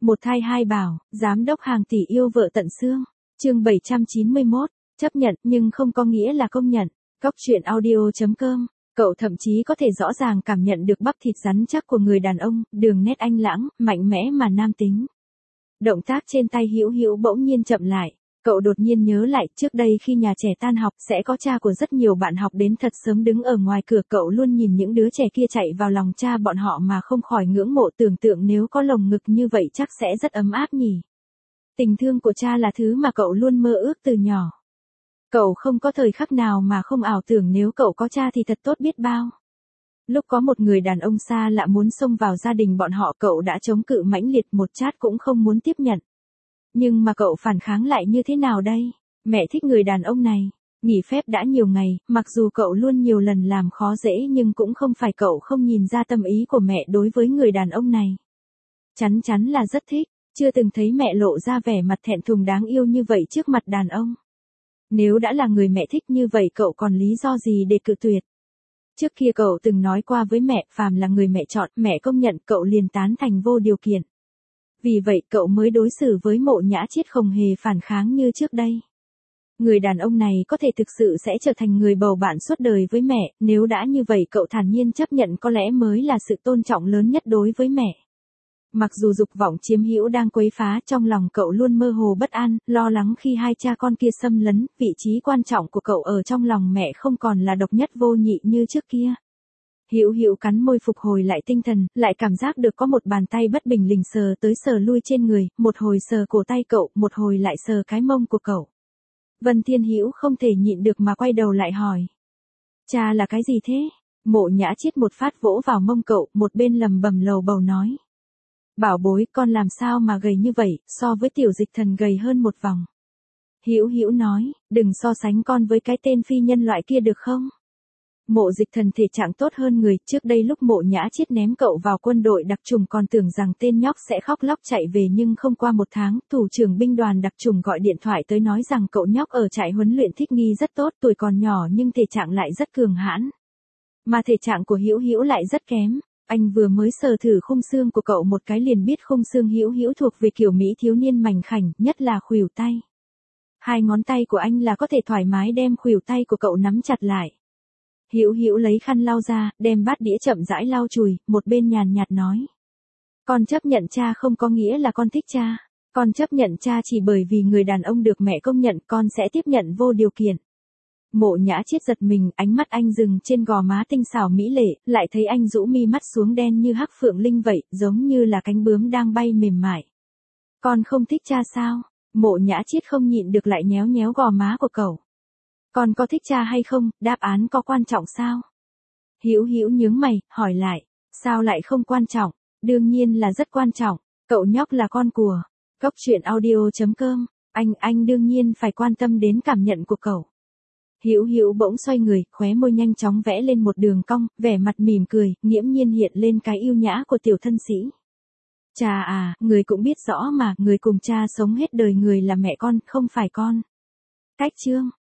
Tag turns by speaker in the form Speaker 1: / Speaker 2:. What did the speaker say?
Speaker 1: Một thai hai bảo, giám đốc hàng tỷ yêu vợ tận xương. Chương 791, chấp nhận nhưng không có nghĩa là công nhận. Cóc truyện audio.com. Cậu thậm chí có thể rõ ràng cảm nhận được bắp thịt rắn chắc của người đàn ông, đường nét anh lãng, mạnh mẽ mà nam tính. Động tác trên tay Hữu Hữu bỗng nhiên chậm lại. Cậu đột nhiên nhớ lại, trước đây khi nhà trẻ tan học sẽ có cha của rất nhiều bạn học đến thật sớm đứng ở ngoài cửa, cậu luôn nhìn những đứa trẻ kia chạy vào lòng cha bọn họ mà không khỏi ngưỡng mộ, tưởng tượng nếu có lồng ngực như vậy chắc sẽ rất ấm áp nhỉ. Tình thương của cha là thứ mà cậu luôn mơ ước từ nhỏ. Cậu không có thời khắc nào mà không ảo tưởng nếu cậu có cha thì thật tốt biết bao. Lúc có một người đàn ông xa lạ muốn xông vào gia đình bọn họ, cậu đã chống cự mãnh liệt, một chát cũng không muốn tiếp nhận. Nhưng mà cậu phản kháng lại như thế nào đây? Mẹ thích người đàn ông này. Nghỉ phép đã nhiều ngày, mặc dù cậu luôn nhiều lần làm khó dễ nhưng cũng không phải cậu không nhìn ra tâm ý của mẹ đối với người đàn ông này. Chắn chắn là rất thích, chưa từng thấy mẹ lộ ra vẻ mặt thẹn thùng đáng yêu như vậy trước mặt đàn ông. Nếu đã là người mẹ thích như vậy cậu còn lý do gì để cự tuyệt? Trước kia cậu từng nói qua với mẹ, phàm là người mẹ chọn, mẹ công nhận, cậu liền tán thành vô điều kiện. Vì vậy cậu mới đối xử với Mộ Nhã Chiết không hề phản kháng như trước đây. Người đàn ông này có thể thực sự sẽ trở thành người bầu bạn suốt đời với mẹ, nếu đã như vậy cậu thản nhiên chấp nhận có lẽ mới là sự tôn trọng lớn nhất đối với mẹ. Mặc dù dục vọng chiếm hữu đang quấy phá, trong lòng cậu luôn mơ hồ bất an, lo lắng khi hai cha con kia xâm lấn, vị trí quan trọng của cậu ở trong lòng mẹ không còn là độc nhất vô nhị như trước kia. Hữu Hữu cắn môi phục hồi lại tinh thần, lại cảm giác được có một bàn tay bất bình lình sờ tới sờ lui trên người, một hồi sờ cổ tay cậu, một hồi lại sờ cái mông của cậu. Vân Thiên Hữu không thể nhịn được mà quay đầu lại hỏi. Cha là cái gì thế? Mộ Nhã Chiết một phát vỗ vào mông cậu, một bên lầm bầm lầu bầu nói. Bảo bối, con làm sao mà gầy như vậy, so với Tiểu Dịch Thần gầy hơn một vòng. Hữu Hữu nói, đừng so sánh con với cái tên phi nhân loại kia được không? Mộ Dịch Thần thể trạng tốt hơn người, trước đây lúc Mộ Nhã Chiết ném cậu vào quân đội đặc chủng còn tưởng rằng tên nhóc sẽ khóc lóc chạy về, nhưng không qua một tháng, thủ trưởng binh đoàn đặc chủng gọi điện thoại tới nói rằng cậu nhóc ở trại huấn luyện thích nghi rất tốt, tuổi còn nhỏ nhưng thể trạng lại rất cường hãn. Mà thể trạng của Hữu Hữu lại rất kém. Anh vừa mới sờ thử khung xương của cậu một cái liền biết khung xương Hữu Hữu thuộc về kiểu mỹ thiếu niên mảnh khảnh, nhất là khuỷu tay. Hai ngón tay của anh là có thể thoải mái đem khuỷu tay của cậu nắm chặt lại. Hữu Hữu lấy khăn lau ra, đem bát đĩa chậm rãi lau chùi, một bên nhàn nhạt nói. Con chấp nhận cha không có nghĩa là con thích cha. Con chấp nhận cha chỉ bởi vì người đàn ông được mẹ công nhận, con sẽ tiếp nhận vô điều kiện. Mộ Nhã Chiết giật mình, ánh mắt anh dừng trên gò má tinh xảo mỹ lệ, lại thấy anh rũ mi mắt xuống đen như hắc phượng linh vậy, giống như là cánh bướm đang bay mềm mại. Con không thích cha sao? Mộ Nhã Chiết không nhịn được lại nhéo nhéo gò má của cậu. Con có thích cha hay không, đáp án có quan trọng sao? Hữu Hữu nhướng mày, hỏi lại, sao lại không quan trọng? Đương nhiên là rất quan trọng, cậu nhóc là con của Cóc truyện audio.com, anh đương nhiên phải quan tâm đến cảm nhận của cậu. Hữu Hữu bỗng xoay người, khóe môi nhanh chóng vẽ lên một đường cong, vẻ mặt mỉm cười, nghiễm nhiên hiện lên cái yêu nhã của tiểu thân sĩ. Cha à, người cũng biết rõ mà, người cùng cha sống hết đời, người là mẹ con, không phải con. Cách chương.